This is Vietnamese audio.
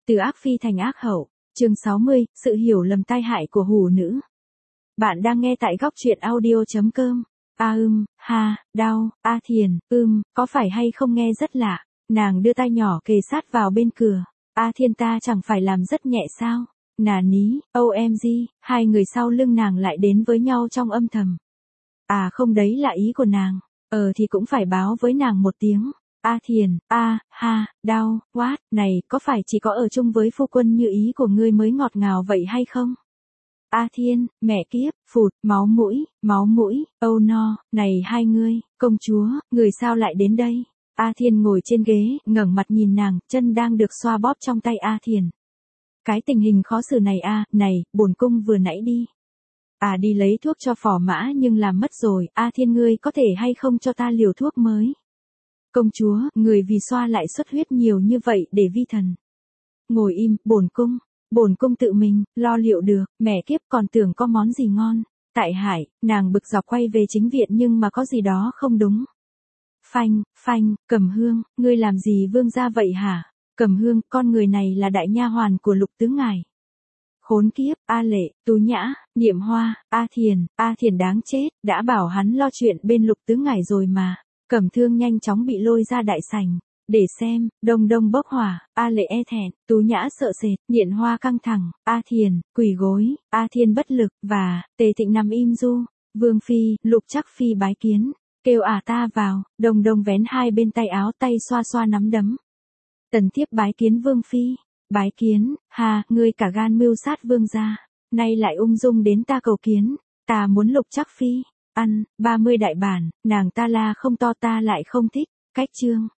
Từ ác phi thành ác hậu, chương 60, sự hiểu lầm tai hại của hủ nữ. Bạn đang nghe tại góc truyện audio.com. Đau, Thiền, có phải hay không nghe rất lạ. Nàng đưa tay nhỏ kề sát vào bên cửa. Thiên ta chẳng phải làm rất nhẹ sao? Nà ní, OMG, hai người sau lưng nàng lại đến với nhau trong âm thầm. Không đấy là ý của nàng. Thì cũng phải báo với nàng một tiếng. Thiền, đau, này, có phải chỉ có ở chung với phu quân như ý của ngươi mới ngọt ngào vậy hay không? Thiên, mẹ kiếp, phụt, máu mũi, no, này hai ngươi, công chúa, người sao lại đến đây? Thiên ngồi trên ghế, ngẩng mặt nhìn nàng, chân đang được xoa bóp trong tay Thiền. Cái tình hình khó xử này này, bổn cung vừa nãy đi. Đi lấy thuốc cho phò mã nhưng làm mất rồi, Thiên ngươi có thể hay không cho ta liều thuốc mới? Công chúa, người vì xoa lại xuất huyết nhiều như vậy để vi thần. Ngồi im, bổn cung tự mình, lo liệu được, mẹ kiếp còn tưởng có món gì ngon. Tại hải, nàng bực dọc quay về chính viện nhưng mà có gì đó không đúng. Phanh, Cẩm Hương, ngươi làm gì vương gia vậy hả? Cẩm Hương, con người này là đại nha hoàn của Lục tướng ngài. Khốn kiếp, Lệ, Tú Nhã, Niệm Hoa, Thiền đáng chết, đã bảo hắn lo chuyện bên Lục tướng ngài rồi mà. Cẩm Thương nhanh chóng bị lôi ra đại sảnh, để xem, đông bốc hỏa, Lệ e thẹn, Tú Nhã sợ sệt, Niệm Hoa căng thẳng, Thiền, quỳ gối, Thiên bất lực, và, Tề Thịnh nằm im du, Vương Phi, Lục Trắc Phi bái kiến, kêu ta vào, đông vén hai bên tay áo tay xoa xoa nắm đấm. Tần thiếp bái kiến Vương Phi, bái kiến, ngươi cả gan mưu sát Vương gia, nay lại ung dung đến ta cầu kiến, ta muốn Lục Trắc Phi. 30 đại bản, nàng ta la không to ta lại không thích, cách chương.